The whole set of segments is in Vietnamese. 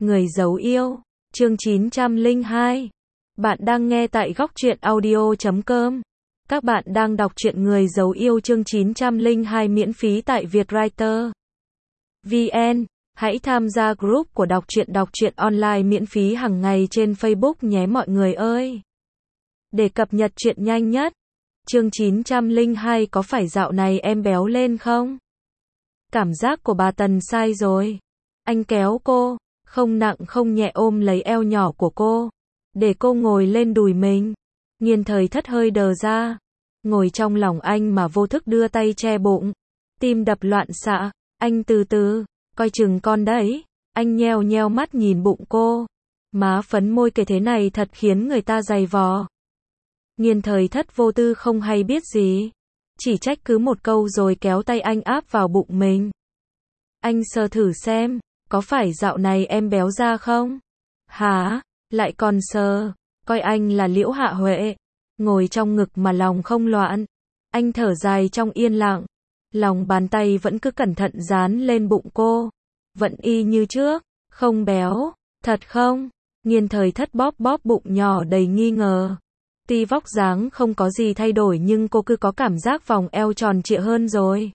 Người giấu yêu, chương 902. Bạn đang nghe tại góc truyện audio.com. Các bạn đang đọc truyện Người giấu yêu chương 902 miễn phí tại Vietwriter VN. Hãy tham gia group của đọc truyện online miễn phí hàng ngày trên Facebook nhé mọi người ơi. Để cập nhật truyện nhanh nhất. Chương 902 có phải dạo này em béo lên không? Cảm giác của bà Tần sai rồi. Anh kéo cô, không nặng không nhẹ ôm lấy eo nhỏ của cô, để cô ngồi lên đùi mình. Nghiên Thời Thất hơi đờ ra, ngồi trong lòng anh mà vô thức đưa tay che bụng. Tim đập loạn xạ, anh từ từ, coi chừng con đấy. Anh nheo nheo mắt nhìn bụng cô. Má phấn môi kể thế này thật khiến người ta dày vò. Nghiên Thời Thất vô tư không hay biết gì, chỉ trách cứ một câu rồi kéo tay anh áp vào bụng mình. Anh sờ thử xem, có phải dạo này em béo ra không? Hả? Lại còn sờ, coi anh là Liễu Hạ Huệ, ngồi trong ngực mà lòng không loạn. Anh thở dài trong yên lặng, lòng bàn tay vẫn cứ cẩn thận dán lên bụng cô. Vẫn y như trước, không béo, thật không? Nghiên Thời Thất bóp bóp bụng nhỏ đầy nghi ngờ. Tuy vóc dáng không có gì thay đổi nhưng cô cứ có cảm giác vòng eo tròn trịa hơn rồi.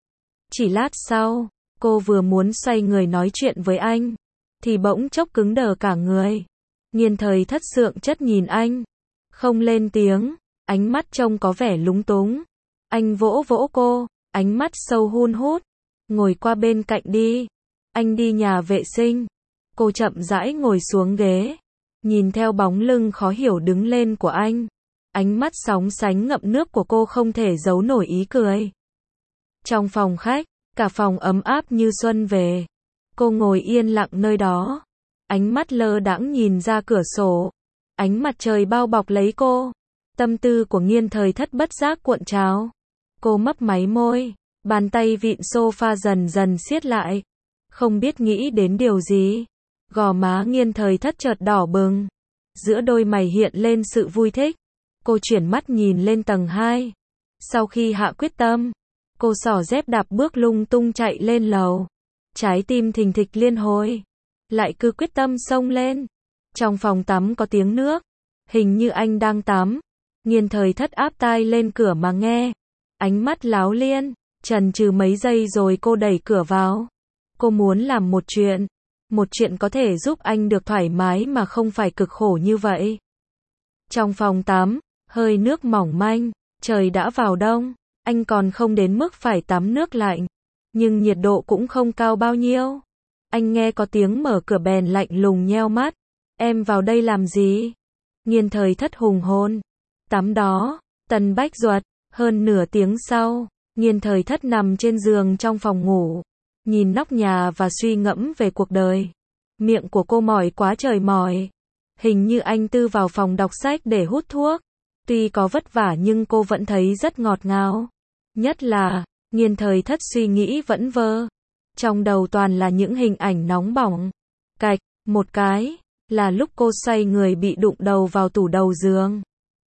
Chỉ lát sau, cô vừa muốn xoay người nói chuyện với anh, thì bỗng chốc cứng đờ cả người. Nghiên Thời Thất sượng chất nhìn anh, không lên tiếng, ánh mắt trông có vẻ lúng túng. Anh vỗ vỗ cô, ánh mắt sâu hun hút. Ngồi qua bên cạnh đi, anh đi nhà vệ sinh. Cô chậm rãi ngồi xuống ghế, nhìn theo bóng lưng khó hiểu đứng lên của anh. Ánh mắt sóng sánh ngậm nước của cô không thể giấu nổi ý cười. Trong phòng khách, cả phòng ấm áp như xuân về. Cô ngồi yên lặng nơi đó, ánh mắt lơ đãng nhìn ra cửa sổ. Ánh mặt trời bao bọc lấy cô. Tâm tư của Nghiên Thời Thất bất giác cuộn trào. Cô mấp máy môi, bàn tay vịn sofa dần dần siết lại. Không biết nghĩ đến điều gì, gò má Nghiên Thời Thất chợt đỏ bừng. Giữa đôi mày hiện lên sự vui thích. Cô chuyển mắt nhìn lên tầng 2. Sau khi hạ quyết tâm, cô xỏ dép đạp bước lung tung chạy lên lầu. Trái tim thình thịch liên hồi, lại cứ quyết tâm xông lên. Trong phòng tắm có tiếng nước, hình như anh đang tắm. Nghiên Thời Thất áp tai lên cửa mà nghe. Ánh mắt láo liên, chần chừ mấy giây rồi cô đẩy cửa vào. Cô muốn làm một chuyện có thể giúp anh được thoải mái mà không phải cực khổ như vậy. Trong phòng tắm, hơi nước mỏng manh, trời đã vào đông, anh còn không đến mức phải tắm nước lạnh, nhưng nhiệt độ cũng không cao bao nhiêu. Anh nghe có tiếng mở cửa bèn lạnh lùng nheo mắt. Em vào đây làm gì? Nghiên Thời Thất hùng hồn. Tắm đó. Tần Bách Duật. Hơn nửa tiếng sau, Nghiên Thời Thất nằm trên giường trong phòng ngủ, nhìn nóc nhà và suy ngẫm về cuộc đời. Miệng của cô mỏi quá trời mỏi. Hình như anh Tư vào phòng đọc sách để hút thuốc. Tuy có vất vả nhưng cô vẫn thấy rất ngọt ngào. Nhất là, Nghiên Thời Thất suy nghĩ vẫn vơ. Trong đầu toàn là những hình ảnh nóng bỏng. Cạch, một cái, là lúc cô xoay người bị đụng đầu vào tủ đầu giường.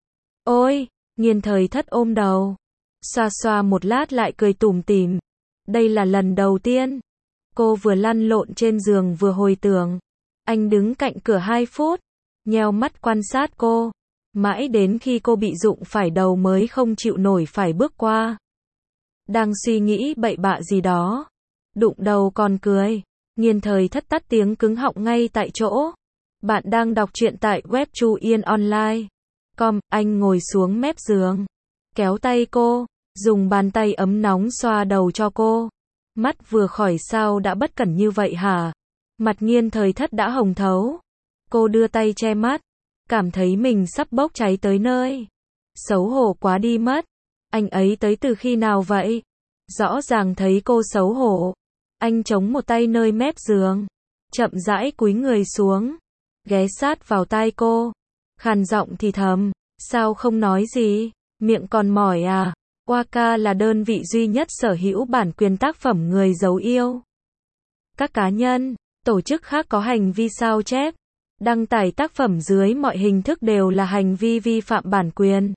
Ôi, Nghiên Thời Thất ôm đầu. Xoa xoa một lát lại cười tủm tỉm. Đây là lần đầu tiên. Cô vừa lăn lộn trên giường vừa hồi tưởng. Anh đứng cạnh cửa 2 phút, nheo mắt quan sát cô. Mãi đến khi cô bị rụng phải đầu mới không chịu nổi phải bước qua. Đang suy nghĩ bậy bạ gì đó, đụng đầu còn cười. Nghiên Thời Thất tắt tiếng cứng họng ngay tại chỗ. Bạn đang đọc truyện tại web chuyenonline.com. Anh ngồi xuống mép giường, kéo tay cô, dùng bàn tay ấm nóng xoa đầu cho cô. Mắt vừa khỏi sao đã bất cẩn như vậy hả? Mặt Nghiên Thời Thất đã hồng thấu. Cô đưa tay che mắt, cảm thấy mình sắp bốc cháy tới nơi. Xấu hổ quá đi mất. Anh ấy tới từ khi nào vậy? Rõ ràng thấy cô xấu hổ. Anh chống một tay nơi mép giường, chậm rãi cúi người xuống, ghé sát vào tai cô, khàn giọng thì thầm, sao không nói gì, miệng còn mỏi à? Waka là đơn vị duy nhất sở hữu bản quyền tác phẩm Người giấu yêu. Các cá nhân, tổ chức khác có hành vi sao chép, đăng tải tác phẩm dưới mọi hình thức đều là hành vi vi phạm bản quyền.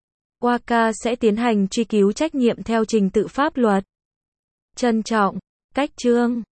Waka sẽ tiến hành truy cứu trách nhiệm theo trình tự pháp luật. Trân trọng, cách chương.